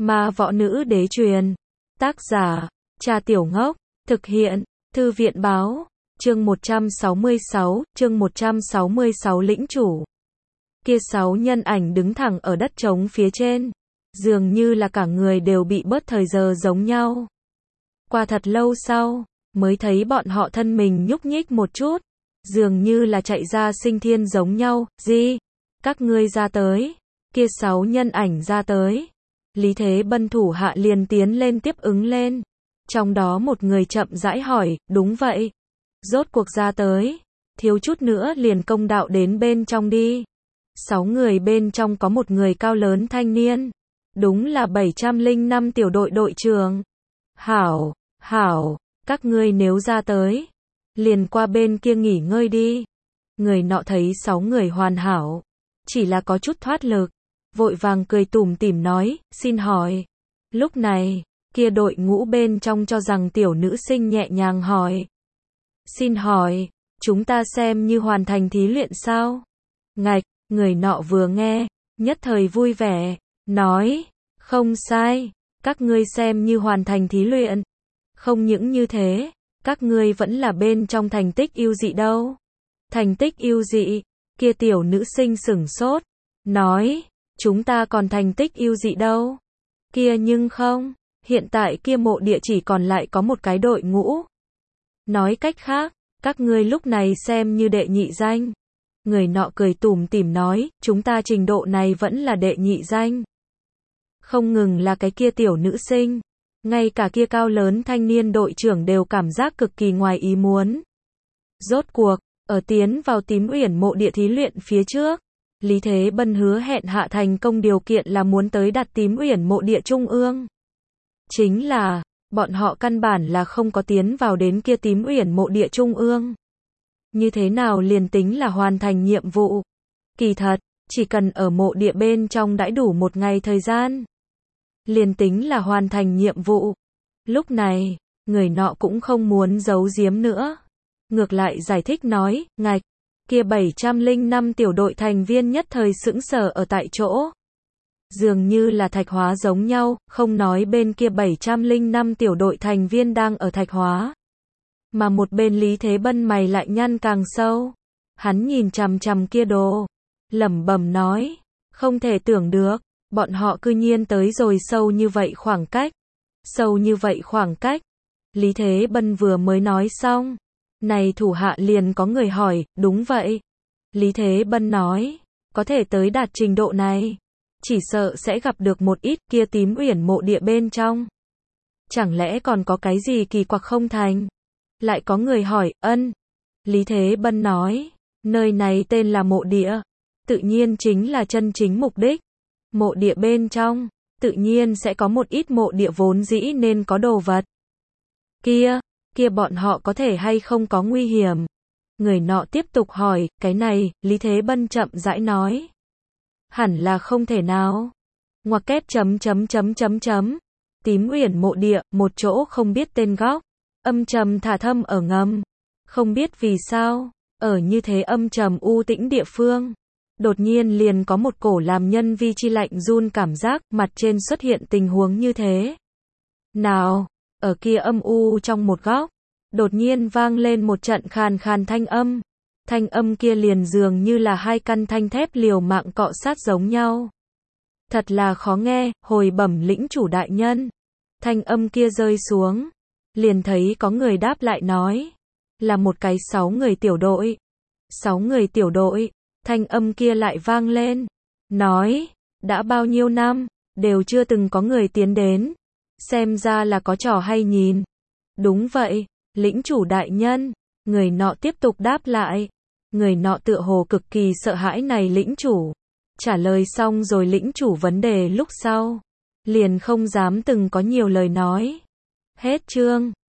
Ma võ nữ đế truyền. Tác giả, Trà Tiểu Ngốc. Thực hiện, Thư viện báo. Chương 166, lĩnh chủ. Kia 6 nhân ảnh đứng thẳng ở đất trống phía trên. Dường như là cả người đều bị bớt thời giờ giống nhau. Qua thật lâu sau, mới thấy bọn họ thân mình nhúc nhích một chút. Dường như là chạy ra sinh thiên giống nhau. Gì? Các ngươi ra tới. Kia 6 nhân ảnh ra tới. Lý Thế Bân thủ hạ liền tiến lên tiếp ứng lên. Trong đó một người chậm rãi hỏi, đúng vậy. Rốt cuộc ra tới. Thiếu chút nữa liền công đạo đến bên trong đi. 6 người bên trong có một người cao lớn thanh niên. Đúng là 705 tiểu đội đội trưởng. Hảo, các ngươi nếu ra tới. Liền qua bên kia nghỉ ngơi đi. Người nọ thấy 6 người hoàn hảo. Chỉ là có chút thoát lực. Vội vàng cười tủm tỉm nói, xin hỏi. Lúc này, kia đội ngũ bên trong cho rằng tiểu nữ sinh nhẹ nhàng hỏi. Xin hỏi, chúng ta xem như hoàn thành thí luyện sao? Ngạch, người nọ vừa nghe, nhất thời vui vẻ, nói, không sai, các ngươi xem như hoàn thành thí luyện. Không những như thế, các ngươi vẫn là bên trong thành tích ưu dị đâu. Thành tích ưu dị, kia tiểu nữ sinh sửng sốt, nói, chúng ta còn thành tích ưu dị đâu. Kia nhưng không, hiện tại kia mộ địa chỉ còn lại có một cái đội ngũ. Nói cách khác, các ngươi lúc này xem như đệ nhị danh. Người nọ cười tủm tỉm nói, chúng ta trình độ này vẫn là đệ nhị danh. Không ngừng là cái kia tiểu nữ sinh, ngay cả kia cao lớn thanh niên đội trưởng đều cảm giác cực kỳ ngoài ý muốn. Rốt cuộc, ở tiến vào Tím Uyển mộ địa thí luyện phía trước, Lý Thế Bân hứa hẹn hạ thành công điều kiện là muốn tới đặt Tím Uyển mộ địa trung ương. Chính là, bọn họ căn bản là không có tiến vào đến kia Tím Uyển mộ địa trung ương. Như thế nào liền tính là hoàn thành nhiệm vụ? Kỳ thật, chỉ cần ở mộ địa bên trong đãi đủ một ngày thời gian. Liền tính là hoàn thành nhiệm vụ. Lúc này, người nọ cũng không muốn giấu giếm nữa. Ngược lại giải thích nói, ngạch, kia 705 tiểu đội thành viên nhất thời sững sờ ở tại chỗ. Dường như là thạch hóa giống nhau, không nói bên kia 705 tiểu đội thành viên đang ở thạch hóa. Mà một bên Lý Thế Bân mày lại nhăn càng sâu. Hắn nhìn chằm chằm kia đồ, lẩm bẩm nói, không thể tưởng được, bọn họ cư nhiên tới rồi sâu như vậy khoảng cách. Sâu như vậy khoảng cách. Lý Thế Bân vừa mới nói xong, này thủ hạ liền có người hỏi, đúng vậy. Lý Thế Bân nói, có thể tới đạt trình độ này, chỉ sợ sẽ gặp được một ít kia Tím Uyển mộ địa bên trong. Chẳng lẽ còn có cái gì kỳ quặc không thành? Lại có người hỏi, ân. Lý Thế Bân nói, nơi này tên là mộ địa, tự nhiên chính là chân chính mục đích. Mộ địa bên trong, tự nhiên sẽ có một ít mộ địa vốn dĩ nên có đồ vật. Kia bọn họ có thể hay không có nguy hiểm? Người nọ tiếp tục hỏi, cái này, Lý Thế Bân chậm rãi nói. Hẳn là không thể nào. Ngoặc kép chấm. Tím Uyển mộ địa, một chỗ không biết tên góc. Âm trầm thả thâm ở ngầm. Không biết vì sao, ở như thế âm trầm u tĩnh địa phương. Đột nhiên liền có một cổ làm nhân vi chi lạnh run cảm giác, mặt trên xuất hiện tình huống như thế. Nào, ở kia âm u trong một góc, đột nhiên vang lên một trận khàn khàn thanh âm. Thanh âm kia liền dường như là hai căn thanh thép liều mạng cọ sát giống nhau. Thật là khó nghe, hồi bẩm lĩnh chủ đại nhân. Thanh âm kia rơi xuống, liền thấy có người đáp lại nói, là một cái 6 người tiểu đội. 6 người tiểu đội, thanh âm kia lại vang lên, nói, đã bao nhiêu năm, đều chưa từng có người tiến đến. Xem ra là có trò hay nhìn. Đúng vậy, lĩnh chủ đại nhân. Người nọ tiếp tục đáp lại. Người nọ tựa hồ cực kỳ sợ hãi này lĩnh chủ. Trả lời xong rồi lĩnh chủ vấn đề lúc sau, liền không dám từng có nhiều lời nói. Hết chương.